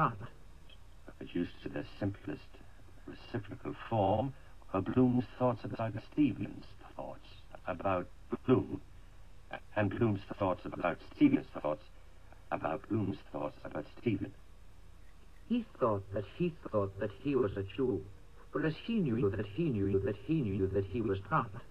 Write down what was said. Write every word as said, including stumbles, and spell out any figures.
not. Reduced to their simplest reciprocal form are Bloom's thoughts about Stevens' thoughts about Bloom, and Bloom's thoughts about Stevens' thoughts about Bloom's thoughts about Stephen. He thought that he thought that he was a Jew, whereas he knew that he knew that he knew that he was not.